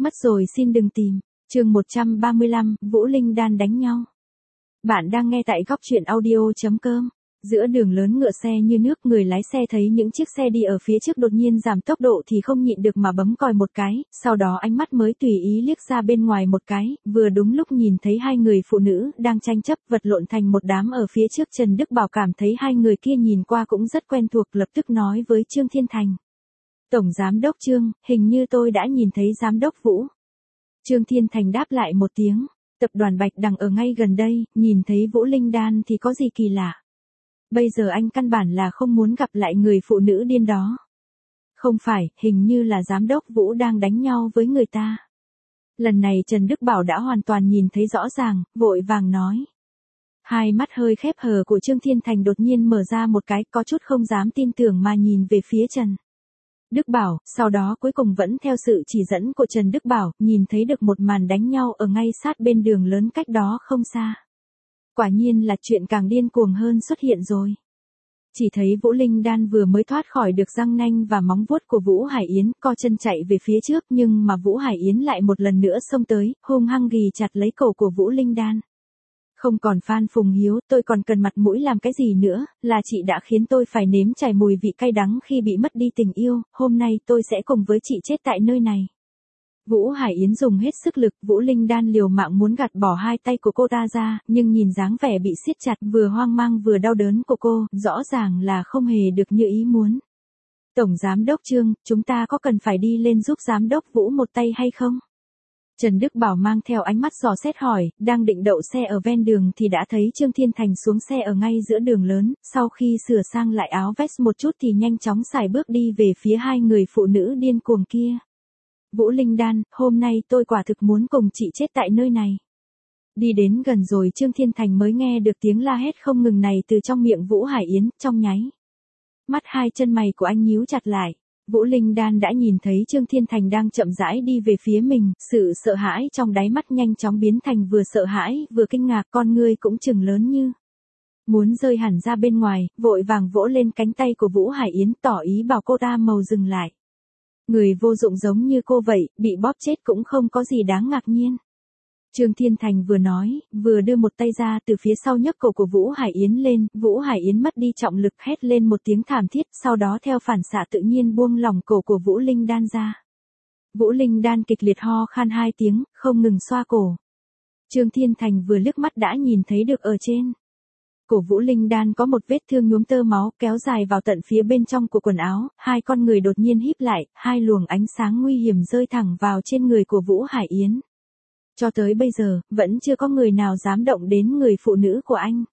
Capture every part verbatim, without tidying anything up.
Mất rồi xin đừng tìm. Chương một trăm ba mươi lăm, Vũ Linh Đan đánh nhau. Bạn đang nghe tại góc truyện audio chấm com. Giữa đường lớn ngựa xe như nước, người lái xe thấy những chiếc xe đi ở phía trước đột nhiên giảm tốc độ thì không nhịn được mà bấm còi một cái, sau đó ánh mắt mới tùy ý liếc ra bên ngoài một cái, vừa đúng lúc nhìn thấy hai người phụ nữ đang tranh chấp vật lộn thành một đám ở phía trước. Trần Đức Bảo cảm thấy hai người kia nhìn qua cũng rất quen thuộc, lập tức nói với Trương Thiên Thành. Tổng Giám đốc Trương, hình như tôi đã nhìn thấy Giám đốc Vũ. Trương Thiên Thành đáp lại một tiếng, tập đoàn Bạch Đằng ở ngay gần đây, nhìn thấy Vũ Linh Đan thì có gì kỳ lạ. Bây giờ anh căn bản là không muốn gặp lại người phụ nữ điên đó. Không phải, hình như là Giám đốc Vũ đang đánh nhau với người ta. Lần này Trần Đức Bảo đã hoàn toàn nhìn thấy rõ ràng, vội vàng nói. Hai mắt hơi khép hờ của Trương Thiên Thành đột nhiên mở ra một cái, có chút không dám tin tưởng mà nhìn về phía Trần Đức Bảo, sau đó cuối cùng vẫn theo sự chỉ dẫn của Trần Đức Bảo, nhìn thấy được một màn đánh nhau ở ngay sát bên đường lớn cách đó không xa. Quả nhiên là chuyện càng điên cuồng hơn xuất hiện rồi. Chỉ thấy Vũ Linh Đan vừa mới thoát khỏi được răng nanh và móng vuốt của Vũ Hải Yến, co chân chạy về phía trước, nhưng mà Vũ Hải Yến lại một lần nữa xông tới, hung hăng ghì chặt lấy cổ của Vũ Linh Đan. Không còn Phan Phùng Hiếu, tôi còn cần mặt mũi làm cái gì nữa, là chị đã khiến tôi phải nếm trải mùi vị cay đắng khi bị mất đi tình yêu, hôm nay tôi sẽ cùng với chị chết tại nơi này. Vũ Hải Yến dùng hết sức lực, Vũ Linh Đan liều mạng muốn gạt bỏ hai tay của cô ta ra, nhưng nhìn dáng vẻ bị siết chặt vừa hoang mang vừa đau đớn của cô, rõ ràng là không hề được như ý muốn. Tổng Giám đốc Trương, chúng ta có cần phải đi lên giúp Giám đốc Vũ một tay hay không? Trần Đức Bảo mang theo ánh mắt dò xét hỏi, đang định đậu xe ở ven đường thì đã thấy Trương Thiên Thành xuống xe ở ngay giữa đường lớn, sau khi sửa sang lại áo vest một chút thì nhanh chóng sải bước đi về phía hai người phụ nữ điên cuồng kia. Vũ Linh Đan, hôm nay tôi quả thực muốn cùng chị chết tại nơi này. Đi đến gần rồi Trương Thiên Thành mới nghe được tiếng la hét không ngừng này từ trong miệng Vũ Hải Yến, trong nháy mắt hai chân mày của anh nhíu chặt lại. Vũ Linh Đan đã nhìn thấy Trương Thiên Thành đang chậm rãi đi về phía mình, sự sợ hãi trong đáy mắt nhanh chóng biến thành vừa sợ hãi, vừa kinh ngạc, con ngươi cũng chừng lớn như muốn rơi hẳn ra bên ngoài, vội vàng vỗ lên cánh tay của Vũ Hải Yến tỏ ý bảo cô ta mau dừng lại. Người vô dụng giống như cô vậy, bị bóp chết cũng không có gì đáng ngạc nhiên. Trương Thiên Thành vừa nói, vừa đưa một tay ra từ phía sau nhấc cổ của Vũ Hải Yến lên, Vũ Hải Yến mất đi trọng lực hét lên một tiếng thảm thiết, sau đó theo phản xạ tự nhiên buông lỏng cổ của Vũ Linh Đan ra. Vũ Linh Đan kịch liệt ho khan hai tiếng, không ngừng xoa cổ. Trương Thiên Thành vừa liếc mắt đã nhìn thấy được ở trên cổ Vũ Linh Đan có một vết thương nhuốm tơ máu kéo dài vào tận phía bên trong của quần áo, hai con người đột nhiên híp lại, hai luồng ánh sáng nguy hiểm rơi thẳng vào trên người của Vũ Hải Yến. Cho tới bây giờ, vẫn chưa có người nào dám động đến người phụ nữ của anh.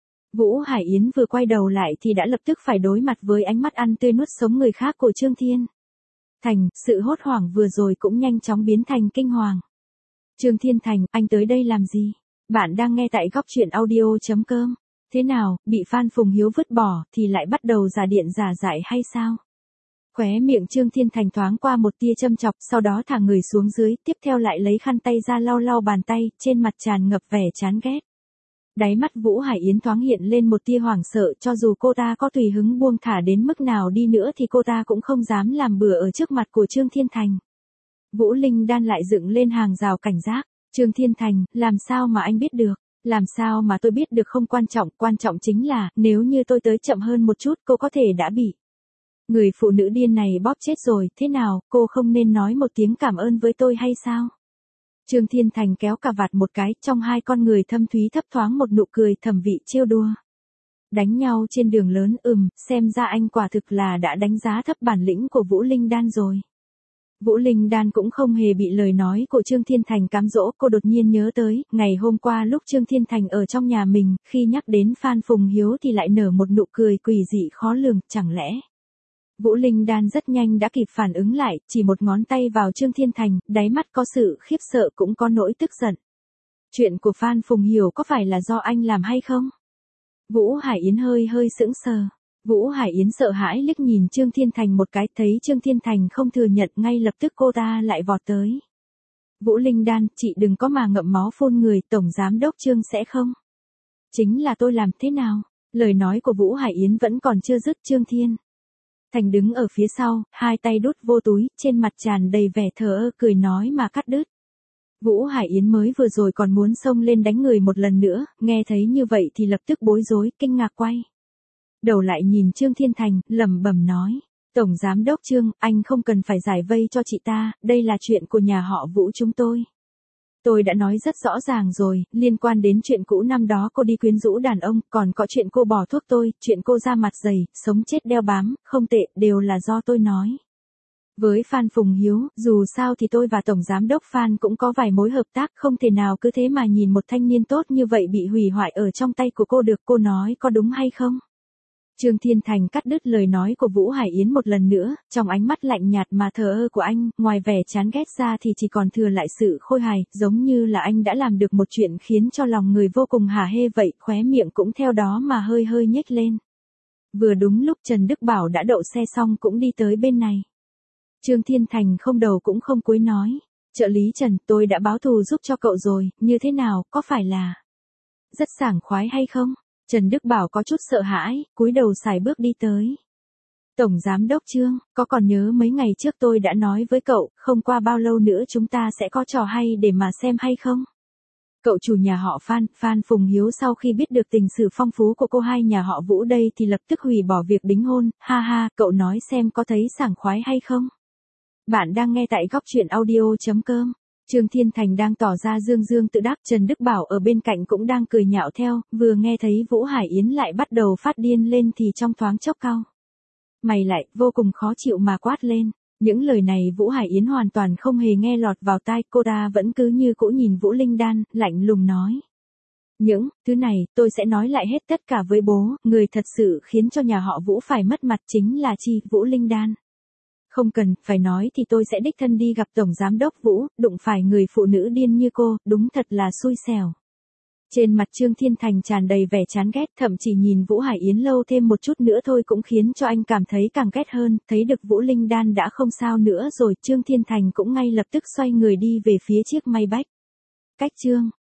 Vũ Hải Yến vừa quay đầu lại thì đã lập tức phải đối mặt với ánh mắt ăn tươi nuốt sống người khác của Trương Thiên Thành, sự hốt hoảng vừa rồi cũng nhanh chóng biến thành kinh hoàng. Trương Thiên Thành, anh tới đây làm gì? Bạn đang nghe tại góc truyện audio chấm com. Thế nào, bị Phan Phùng Hiếu vứt bỏ thì lại bắt đầu giả điện giả dại hay sao? Khóe miệng Trương Thiên Thành thoáng qua một tia châm chọc, sau đó thả người xuống dưới, tiếp theo lại lấy khăn tay ra lau lau bàn tay, trên mặt tràn ngập vẻ chán ghét. Đáy mắt Vũ Hải Yến thoáng hiện lên một tia hoảng sợ, cho dù cô ta có tùy hứng buông thả đến mức nào đi nữa thì cô ta cũng không dám làm bừa ở trước mặt của Trương Thiên Thành. Vũ Linh Đan lại dựng lên hàng rào cảnh giác. Trương Thiên Thành, làm sao mà anh biết được? Làm sao mà tôi biết được không quan trọng, quan trọng chính là, nếu như tôi tới chậm hơn một chút cô có thể đã bị người phụ nữ điên này bóp chết rồi, thế nào, cô không nên nói một tiếng cảm ơn với tôi hay sao? Trương Thiên Thành kéo cà vạt một cái, trong hai con người thâm thúy thấp thoáng một nụ cười thẩm vị trêu đùa. Đánh nhau trên đường lớn, ừm, xem ra anh quả thực là đã đánh giá thấp bản lĩnh của Vũ Linh Đan rồi. Vũ Linh Đan cũng không hề bị lời nói của Trương Thiên Thành cám dỗ, cô đột nhiên nhớ tới, ngày hôm qua lúc Trương Thiên Thành ở trong nhà mình, khi nhắc đến Phan Phùng Hiếu thì lại nở một nụ cười quỷ dị khó lường, chẳng lẽ... Vũ Linh Đan rất nhanh đã kịp phản ứng lại, chỉ một ngón tay vào Trương Thiên Thành, đáy mắt có sự khiếp sợ cũng có nỗi tức giận. Chuyện của Phan Phùng Hiếu có phải là do anh làm hay không? Vũ Hải Yến hơi hơi sững sờ. Vũ Hải Yến sợ hãi liếc nhìn Trương Thiên Thành một cái, thấy Trương Thiên Thành không thừa nhận, ngay lập tức cô ta lại vọt tới. Vũ Linh Đan, chị đừng có mà ngậm máu phun người, Tổng Giám đốc Trương sẽ không? Chính là tôi làm thế nào? Lời nói của Vũ Hải Yến vẫn còn chưa dứt, Trương Thiên Thành đứng ở phía sau, hai tay đút vô túi, trên mặt tràn đầy vẻ thờ ơ cười nói mà cắt đứt. Vũ Hải Yến mới vừa rồi còn muốn xông lên đánh người một lần nữa, nghe thấy như vậy thì lập tức bối rối, kinh ngạc quay đầu lại nhìn Trương Thiên Thành, lẩm bẩm nói. Tổng Giám Đốc Trương, anh không cần phải giải vây cho chị ta, đây là chuyện của nhà họ Vũ chúng tôi. Tôi đã nói rất rõ ràng rồi, liên quan đến chuyện cũ năm đó cô đi quyến rũ đàn ông, còn có chuyện cô bỏ thuốc tôi, chuyện cô ra mặt dày, sống chết đeo bám, không tệ, đều là do tôi nói. Với Phan Phùng Hiếu, dù sao thì tôi và Tổng Giám Đốc Phan cũng có vài mối hợp tác, không thể nào cứ thế mà nhìn một thanh niên tốt như vậy bị hủy hoại ở trong tay của cô được, cô nói có đúng hay không? Trương Thiên Thành cắt đứt lời nói của Vũ Hải Yến một lần nữa, trong ánh mắt lạnh nhạt mà thờ ơ của anh, ngoài vẻ chán ghét ra thì chỉ còn thừa lại sự khôi hài, giống như là anh đã làm được một chuyện khiến cho lòng người vô cùng hả hê vậy, khóe miệng cũng theo đó mà hơi hơi nhếch lên. Vừa đúng lúc Trần Đức Bảo đã đậu xe xong cũng đi tới bên này. Trương Thiên Thành không đầu cũng không cúi nói, trợ lý Trần, tôi đã báo thù giúp cho cậu rồi, như thế nào, có phải là rất sảng khoái hay không? Trần Đức Bảo có chút sợ hãi, cúi đầu sải bước đi tới. Tổng Giám Đốc Trương, có còn nhớ mấy ngày trước tôi đã nói với cậu, không qua bao lâu nữa chúng ta sẽ có trò hay để mà xem hay không? Cậu chủ nhà họ Phan, Phan Phùng Hiếu sau khi biết được tình sử phong phú của cô hai nhà họ Vũ đây thì lập tức hủy bỏ việc đính hôn, ha ha, cậu nói xem có thấy sảng khoái hay không? Bạn đang nghe tại góc truyện audio chấm com. Trương Thiên Thành đang tỏ ra dương dương tự đắc, Trần Đức Bảo ở bên cạnh cũng đang cười nhạo theo, vừa nghe thấy Vũ Hải Yến lại bắt đầu phát điên lên thì trong thoáng chốc cau mày lại, vô cùng khó chịu mà quát lên. Những lời này Vũ Hải Yến hoàn toàn không hề nghe lọt vào tai, cô ta vẫn cứ như cũ nhìn Vũ Linh Đan, lạnh lùng nói. Những thứ này, tôi sẽ nói lại hết tất cả với bố, người thật sự khiến cho nhà họ Vũ phải mất mặt chính là chi, Vũ Linh Đan. Không cần, phải nói thì tôi sẽ đích thân đi gặp Tổng Giám Đốc Vũ, đụng phải người phụ nữ điên như cô, đúng thật là xui xẻo. Trên mặt Trương Thiên Thành tràn đầy vẻ chán ghét, thậm chí nhìn Vũ Hải Yến lâu thêm một chút nữa thôi cũng khiến cho anh cảm thấy càng ghét hơn, thấy được Vũ Linh Đan đã không sao nữa rồi, Trương Thiên Thành cũng ngay lập tức xoay người đi về phía chiếc Maybach. Cách Trương